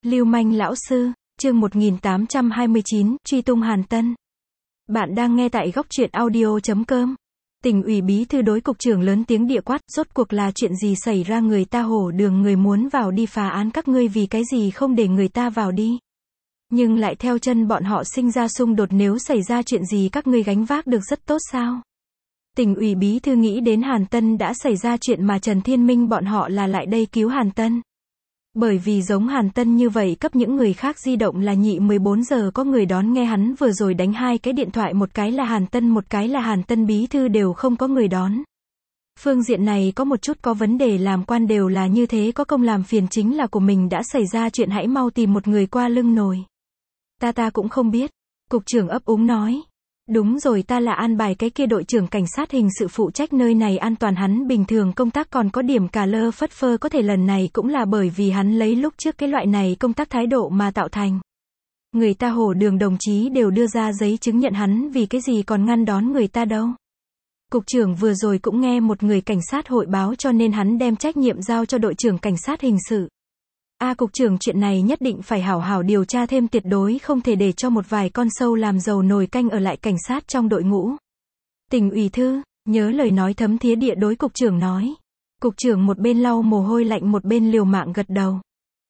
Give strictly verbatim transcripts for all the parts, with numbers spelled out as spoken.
Lưu manh lão sư, chương một nghìn tám trăm hai mươi chín, truy tung Hàn Tân. Bạn đang nghe tại góc truyện audio chấm com. Tỉnh ủy bí thư đối cục trưởng lớn tiếng địa quát, rốt cuộc là chuyện gì xảy ra, người ta hổ đường người muốn vào đi phá án, các ngươi vì cái gì không để người ta vào đi. Nhưng lại theo chân bọn họ sinh ra xung đột, nếu xảy ra chuyện gì các ngươi gánh vác được rất tốt sao? Tỉnh ủy bí thư nghĩ đến Hàn Tân đã xảy ra chuyện mà Trần Thiên Minh bọn họ là lại đây cứu Hàn Tân. Bởi vì giống Hàn Tân như vậy cấp những người khác di động là nhị mười bốn giờ có người đón nghe, hắn vừa rồi đánh hai cái điện thoại, một cái là Hàn Tân, một cái là Hàn Tân bí thư, đều không có người đón. Phương diện này có một chút có vấn đề, làm quan đều là như thế, có công làm phiền chính là của mình, đã xảy ra chuyện hãy mau tìm một người qua lưng nồi. Ta ta cũng không biết. Cục trưởng ấp úng nói. Đúng rồi, ta là an bài cái kia đội trưởng cảnh sát hình sự phụ trách nơi này an toàn, hắn bình thường công tác còn có điểm cà lơ phất phơ, có thể lần này cũng là bởi vì hắn lấy lúc trước cái loại này công tác thái độ mà tạo thành. Người ta hổ đường đồng chí đều đưa ra giấy chứng nhận, hắn vì cái gì còn ngăn đón người ta đâu. Cục trưởng vừa rồi cũng nghe một người cảnh sát hội báo, cho nên hắn đem trách nhiệm giao cho đội trưởng cảnh sát hình sự. A à, cục trưởng, chuyện này nhất định phải hảo hảo điều tra thêm, tuyệt đối không thể để cho một vài con sâu làm dầu nồi canh ở lại cảnh sát trong đội ngũ. Tỉnh ủy thư, nhớ lời nói thấm thía địa đối cục trưởng nói. Cục trưởng một bên lau mồ hôi lạnh một bên liều mạng gật đầu.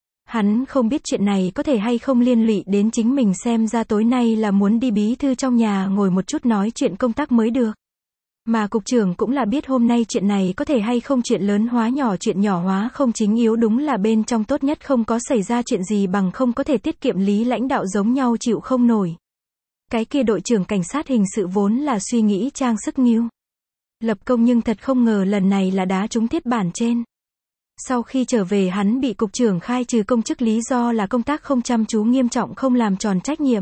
Hắn không biết chuyện này có thể hay không liên lụy đến chính mình, xem ra tối nay là muốn đi bí thư trong nhà ngồi một chút nói chuyện công tác mới được. Mà cục trưởng cũng là biết hôm nay chuyện này có thể hay không chuyện lớn hóa nhỏ, chuyện nhỏ hóa không chính yếu, đúng là bên trong tốt nhất không có xảy ra chuyện gì, bằng không có thể tiết kiệm lý lãnh đạo giống nhau chịu không nổi. Cái kia đội trưởng cảnh sát hình sự vốn là suy nghĩ trang sức nghiêu lập công, nhưng thật không ngờ lần này là đá trúng thiết bản trên. Sau khi trở về hắn bị cục trưởng khai trừ công chức, lý do là công tác không chăm chú nghiêm trọng, không làm tròn trách nhiệm.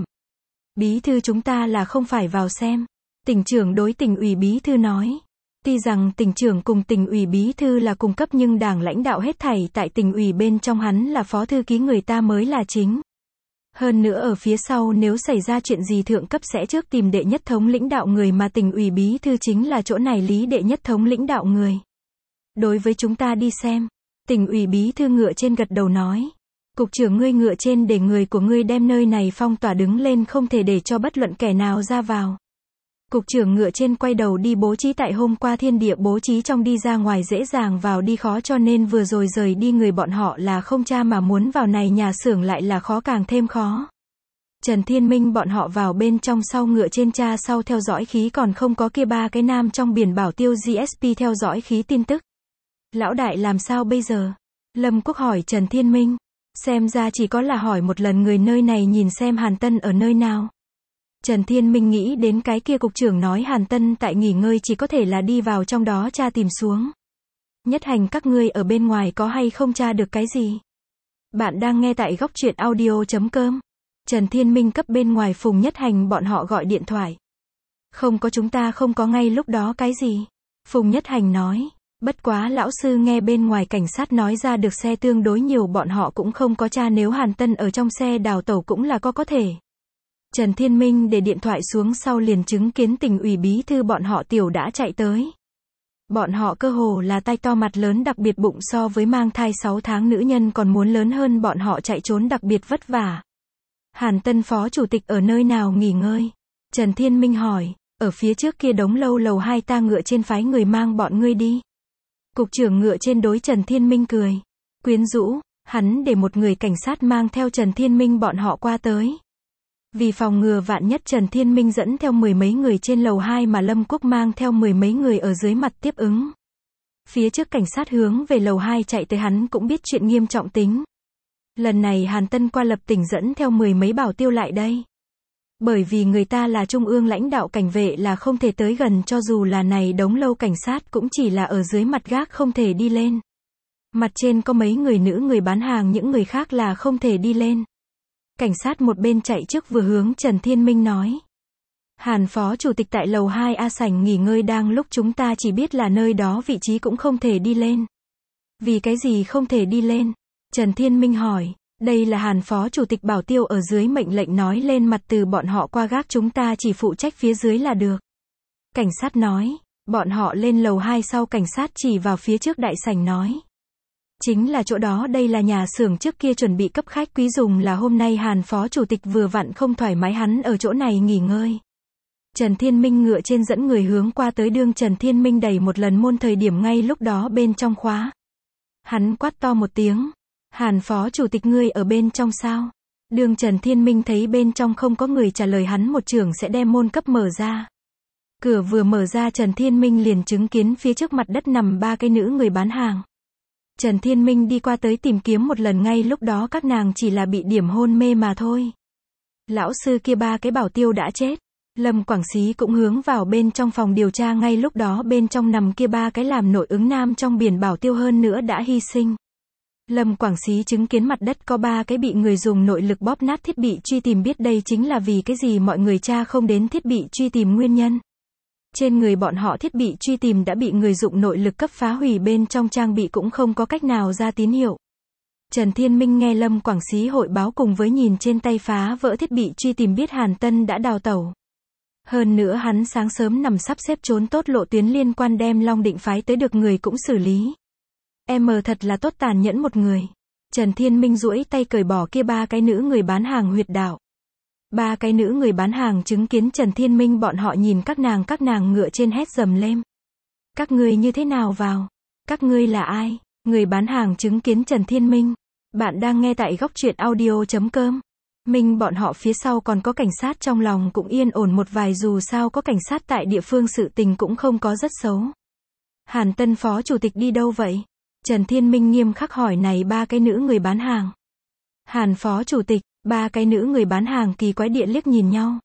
Bí thư chúng ta là không phải vào xem. Tỉnh trưởng đối tỉnh ủy bí thư nói. Tuy rằng tỉnh trưởng cùng tỉnh ủy bí thư là cùng cấp, nhưng đảng lãnh đạo hết thảy tại tỉnh ủy bên trong hắn là phó thư ký, người ta mới là chính. Hơn nữa ở phía sau nếu xảy ra chuyện gì thượng cấp sẽ trước tìm đệ nhất thống lãnh đạo người, mà tỉnh ủy bí thư chính là chỗ này lý đệ nhất thống lãnh đạo người. Đối với chúng ta đi xem. Tỉnh ủy bí thư ngựa trên gật đầu nói. Cục trưởng, ngươi ngựa trên để người của ngươi đem nơi này phong tỏa đứng lên, không thể để cho bất luận kẻ nào ra vào. Cục trưởng ngựa trên quay đầu đi bố trí tại hôm qua thiên địa bố trí trong, đi ra ngoài dễ dàng vào đi khó, cho nên vừa rồi rời đi người bọn họ là không tra, mà muốn vào này nhà xưởng lại là khó, càng thêm khó. Trần Thiên Minh bọn họ vào bên trong sau, ngựa trên tra sau theo dõi khí, còn không có kia ba cái nam trong biển bảo tiêu giê ét pê theo dõi khí tin tức. Lão đại làm sao bây giờ? Lâm Quốc hỏi Trần Thiên Minh. Xem ra chỉ có là hỏi một lần người nơi này nhìn xem Hàn Tân ở nơi nào. Trần Thiên Minh nghĩ đến cái kia cục trưởng nói Hàn Tân tại nghỉ ngơi, chỉ có thể là đi vào trong đó tra tìm xuống. Nhất Hành, các ngươi ở bên ngoài có hay không tra được cái gì? Bạn đang nghe tại góc truyện audio chấm com. Trần Thiên Minh cấp bên ngoài Phùng Nhất Hành bọn họ gọi điện thoại. Không có, chúng ta không có ngay lúc đó cái gì. Phùng Nhất Hành nói. Bất quá lão sư nghe bên ngoài cảnh sát nói ra được xe tương đối nhiều, bọn họ cũng không có tra, nếu Hàn Tân ở trong xe đào tẩu cũng là có có thể. Trần Thiên Minh để điện thoại xuống sau liền chứng kiến tỉnh ủy bí thư bọn họ tiểu đã chạy tới. Bọn họ cơ hồ là tay to mặt lớn, đặc biệt bụng so với mang thai sáu tháng nữ nhân còn muốn lớn hơn, bọn họ chạy trốn đặc biệt vất vả. Hàn Tân phó chủ tịch ở nơi nào nghỉ ngơi? Trần Thiên Minh hỏi. Ở phía trước kia đống lâu lầu hai, ta ngựa trên phái người mang bọn ngươi đi. Cục trưởng ngựa trên đối Trần Thiên Minh cười. Quyến rũ, hắn để một người cảnh sát mang theo Trần Thiên Minh bọn họ qua tới. Vì phòng ngừa vạn nhất, Trần Thiên Minh dẫn theo mười mấy người trên lầu hai, mà Lâm Quốc mang theo mười mấy người ở dưới mặt tiếp ứng. Phía trước cảnh sát hướng về lầu hai chạy tới, hắn cũng biết chuyện nghiêm trọng tính. Lần này Hàn Tân qua lập tỉnh dẫn theo mười mấy bảo tiêu lại đây. Bởi vì người ta là trung ương lãnh đạo, cảnh vệ là không thể tới gần, cho dù là này đống lâu cảnh sát cũng chỉ là ở dưới mặt gác, không thể đi lên. Mặt trên có mấy người nữ người bán hàng, những người khác là không thể đi lên. Cảnh sát một bên chạy trước vừa hướng Trần Thiên Minh nói. Hàn phó chủ tịch tại lầu hai A sảnh nghỉ ngơi, đang lúc chúng ta chỉ biết là nơi đó vị trí cũng không thể đi lên. Vì cái gì không thể đi lên? Trần Thiên Minh hỏi. Đây là Hàn phó chủ tịch bảo tiêu ở dưới mệnh lệnh nói lên mặt, từ bọn họ qua gác, chúng ta chỉ phụ trách phía dưới là được. Cảnh sát nói. Bọn họ lên lầu hai sau, cảnh sát chỉ vào phía trước đại sảnh nói. Chính là chỗ đó, đây là nhà xưởng trước kia chuẩn bị cấp khách quý dùng, là hôm nay Hàn phó chủ tịch vừa vặn không thoải mái, hắn ở chỗ này nghỉ ngơi. Trần Thiên Minh ngựa trên dẫn người hướng qua tới, đương Trần Thiên Minh đẩy một lần môn thời điểm, ngay lúc đó bên trong khóa. Hắn quát to một tiếng, Hàn phó chủ tịch ngươi ở bên trong sao? Đương Trần Thiên Minh thấy bên trong không có người trả lời, hắn một chưởng sẽ đem môn cấp mở ra. Cửa vừa mở ra, Trần Thiên Minh liền chứng kiến phía trước mặt đất nằm ba cái nữ người bán hàng. Trần Thiên Minh đi qua tới tìm kiếm một lần, ngay lúc đó các nàng chỉ là bị điểm hôn mê mà thôi. Lão sư kia ba cái bảo tiêu đã chết. Lâm Quảng Xí cũng hướng vào bên trong phòng điều tra, ngay lúc đó bên trong nằm kia ba cái làm nội ứng nam trong biển bảo tiêu, hơn nữa đã hy sinh. Lâm Quảng Xí chứng kiến mặt đất có ba cái bị người dùng nội lực bóp nát thiết bị truy tìm, biết đây chính là vì cái gì mọi người tra không đến thiết bị truy tìm nguyên nhân. Trên người bọn họ thiết bị truy tìm đã bị người dụng nội lực cấp phá hủy, bên trong trang bị cũng không có cách nào ra tín hiệu. Trần Thiên Minh nghe Lâm Quảng Xí hội báo cùng với nhìn trên tay phá vỡ thiết bị truy tìm, biết Hàn Tân đã đào tẩu. Hơn nữa hắn sáng sớm nằm sắp xếp trốn tốt lộ tuyến liên quan, đem Long Định phái tới được người cũng xử lý. Em thật là tốt, tàn nhẫn một người. Trần Thiên Minh duỗi tay cởi bỏ kia ba cái nữ người bán hàng huyệt đạo. Ba cái nữ người bán hàng chứng kiến Trần Thiên Minh bọn họ nhìn các nàng, các nàng ngựa trên hét dầm lên. Các ngươi như thế nào vào? Các ngươi là ai? Người bán hàng chứng kiến Trần Thiên Minh. Bạn đang nghe tại góc truyện audio chấm com. Minh bọn họ phía sau còn có cảnh sát, trong lòng cũng yên ổn một vài, dù sao có cảnh sát tại địa phương, sự tình cũng không có rất xấu. Hàn Tân phó chủ tịch đi đâu vậy? Trần Thiên Minh nghiêm khắc hỏi này ba cái nữ người bán hàng. Hàn phó chủ tịch, ba cái nữ người bán hàng kỳ quái địa liếc nhìn nhau.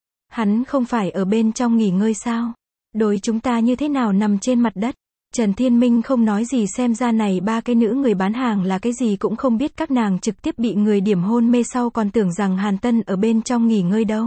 Hắn không phải ở bên trong nghỉ ngơi sao? Đối chúng ta như thế nào nằm trên mặt đất? Trần Thiên Minh không nói gì, xem ra này ba cái nữ người bán hàng là cái gì cũng không biết, các nàng trực tiếp bị người điểm hôn mê sau còn tưởng rằng Hàn Tân ở bên trong nghỉ ngơi đâu.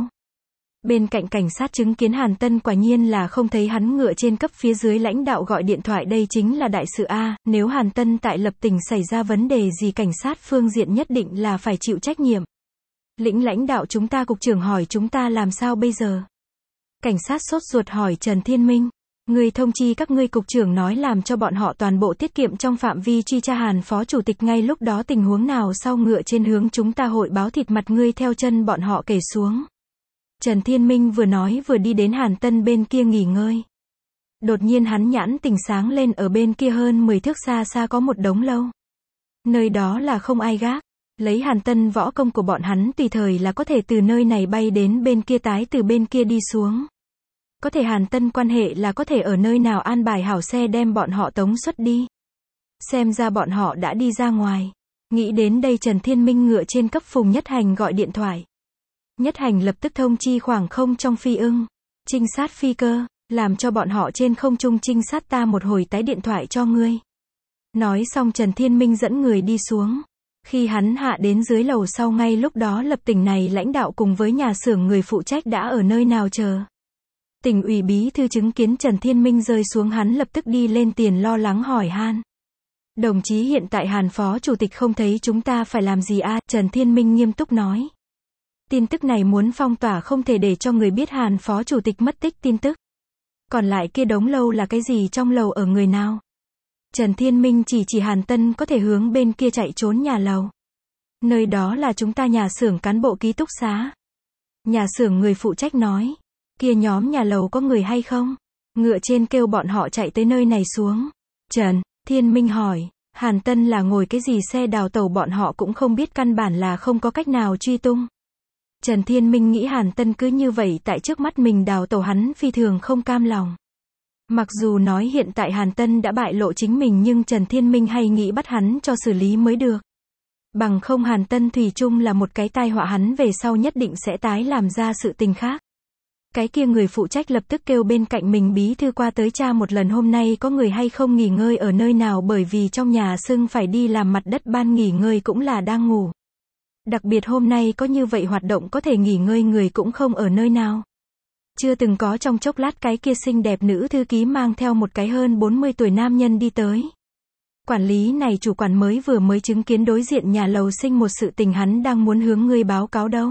Bên cạnh cảnh sát chứng kiến Hàn Tân quả nhiên là không thấy hắn, ngựa trên cấp phía dưới lãnh đạo gọi điện thoại, đây chính là đại sự A, nếu Hàn Tân tại lập tỉnh xảy ra vấn đề gì, cảnh sát phương diện nhất định là phải chịu trách nhiệm. Lĩnh lãnh đạo chúng ta, cục trưởng hỏi chúng ta làm sao bây giờ? Cảnh sát sốt ruột hỏi Trần Thiên Minh. Người thông chi các ngươi, cục trưởng nói làm cho bọn họ toàn bộ tiết kiệm trong phạm vi truy tra Hàn phó chủ tịch, ngay lúc đó tình huống nào sau ngựa trên hướng chúng ta hội báo, thịt mặt ngươi theo chân bọn họ kể xuống. Trần Thiên Minh vừa nói vừa đi đến Hàn Tân bên kia nghỉ ngơi. Đột nhiên hắn nhãn tình sáng lên, ở bên kia hơn mười thước xa xa có một đống lâu. Nơi đó là không ai gác. Lấy Hàn Tân võ công của bọn hắn tùy thời là có thể từ nơi này bay đến bên kia, tái từ bên kia đi xuống. Có thể Hàn Tân quan hệ là có thể ở nơi nào an bài hảo xe đem bọn họ tống xuất đi. Xem ra bọn họ đã đi ra ngoài. Nghĩ đến đây, Trần Thiên Minh ngựa trên cấp Phùng Nhất Hành gọi điện thoại. Nhất Hành lập tức thông chi khoảng không trong phi ưng. Trinh sát phi cơ, làm cho bọn họ trên không trung trinh sát ta một hồi, tái điện thoại cho ngươi. Nói xong Trần Thiên Minh dẫn người đi xuống. Khi hắn hạ đến dưới lầu sau, ngay lúc đó lập tỉnh này lãnh đạo cùng với nhà xưởng người phụ trách đã ở nơi nào chờ. Tỉnh ủy bí thư chứng kiến Trần Thiên Minh rơi xuống, hắn lập tức đi lên tiền lo lắng hỏi han. Đồng chí, hiện tại Hàn phó chủ tịch không thấy, chúng ta phải làm gì a? Trần Thiên Minh nghiêm túc nói. Tin tức này muốn phong tỏa, không thể để cho người biết Hàn phó chủ tịch mất tích tin tức. Còn lại kia đống lâu là cái gì, trong lầu ở người nào? Trần Thiên Minh chỉ chỉ Hàn Tân có thể hướng bên kia chạy trốn nhà lầu. Nơi đó là chúng ta nhà xưởng cán bộ ký túc xá. Nhà xưởng người phụ trách nói. Kia nhóm nhà lầu có người hay không? Ngựa trên kêu bọn họ chạy tới nơi này xuống. Trần Thiên Minh hỏi, Hàn Tân là ngồi cái gì xe đào tẩu, bọn họ cũng không biết, căn bản là không có cách nào truy tung. Trần Thiên Minh nghĩ Hàn Tân cứ như vậy tại trước mắt mình đào tẩu, hắn phi thường không cam lòng. Mặc dù nói hiện tại Hàn Tân đã bại lộ chính mình, nhưng Trần Thiên Minh hay nghĩ bắt hắn cho xử lý mới được. Bằng không Hàn Tân thủy chung là một cái tai họa, hắn về sau nhất định sẽ tái làm ra sự tình khác. Cái kia người phụ trách lập tức kêu bên cạnh mình bí thư qua tới tra một lần hôm nay có người hay không nghỉ ngơi ở nơi nào, bởi vì trong nhà xưng phải đi làm mặt đất, ban nghỉ ngơi cũng là đang ngủ. Đặc biệt hôm nay có như vậy hoạt động có thể nghỉ ngơi người cũng không ở nơi nào. Chưa từng có, trong chốc lát cái kia xinh đẹp nữ thư ký mang theo một cái hơn bốn mươi tuổi nam nhân đi tới. Quản lý này chủ quản mới vừa mới chứng kiến đối diện nhà lầu sinh một sự tình, hắn đang muốn hướng ngươi báo cáo đâu.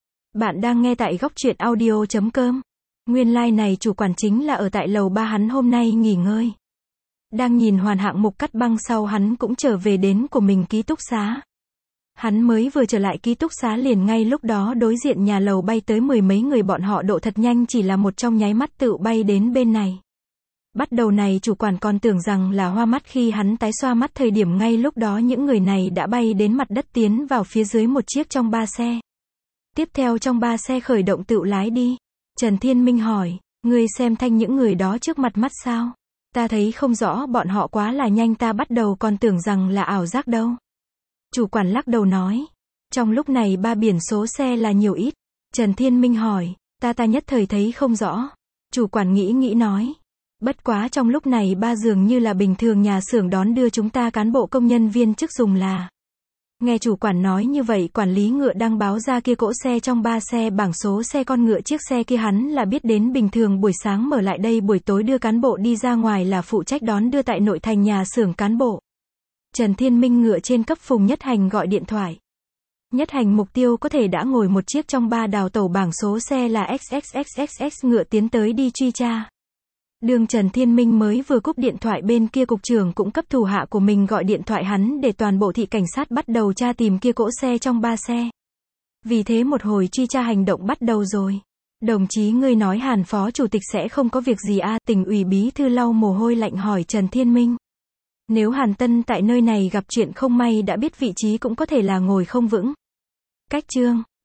Bạn đang nghe tại góc truyện audio chấm com. Nguyên lai like này chủ quản chính là ở tại lầu ba, hắn hôm nay nghỉ ngơi. Đang nhìn hoàn hạng mục cắt băng sau hắn cũng trở về đến của mình ký túc xá. Hắn mới vừa trở lại ký túc xá liền ngay lúc đó đối diện nhà lầu bay tới mười mấy người, bọn họ độ thật nhanh, chỉ là một trong nháy mắt tự bay đến bên này. Bắt đầu này chủ quản còn tưởng rằng là hoa mắt khi hắn tái xoa mắt thời điểm ngay lúc đó những người này đã bay đến mặt đất tiến vào phía dưới một chiếc trong ba xe. Tiếp theo trong ba xe khởi động tự lái đi. Trần Thiên Minh hỏi, ngươi xem thanh những người đó trước mặt mắt sao? Ta thấy không rõ, bọn họ quá là nhanh, ta bắt đầu còn tưởng rằng là ảo giác đâu. Chủ quản lắc đầu nói, trong lúc này ba biển số xe là nhiều ít. Trần Thiên Minh hỏi, ta ta nhất thời thấy không rõ. Chủ quản nghĩ nghĩ nói, bất quá trong lúc này ba dường như là bình thường nhà xưởng đón đưa chúng ta cán bộ công nhân viên chức dùng là. Nghe chủ quản nói như vậy, quản lý ngựa đang báo ra kia cỗ xe trong ba xe bảng số xe con ngựa, chiếc xe kia hắn là biết đến, bình thường buổi sáng mở lại đây, buổi tối đưa cán bộ đi ra ngoài, là phụ trách đón đưa tại nội thành nhà xưởng cán bộ. Trần Thiên Minh ngựa trên cấp Phùng Nhất Hành gọi điện thoại. Nhất Hành mục tiêu có thể đã ngồi một chiếc trong ba đào tẩu, bảng số xe là ích ích ích ích ích, ngựa tiến tới đi truy tra. Đường Trần Thiên Minh mới vừa cúp điện thoại, bên kia cục trưởng cũng cấp thủ hạ của mình gọi điện thoại hắn để toàn bộ thị cảnh sát bắt đầu tra tìm kia cỗ xe trong ba xe. Vì thế một hồi truy tra hành động bắt đầu rồi. Đồng chí, ngươi nói Hàn phó chủ tịch sẽ không có việc gì à? Tỉnh ủy bí thư lau mồ hôi lạnh hỏi Trần Thiên Minh. Nếu Hàn Tân tại nơi này gặp chuyện không may đã biết vị trí cũng có thể là ngồi không vững. Cách chương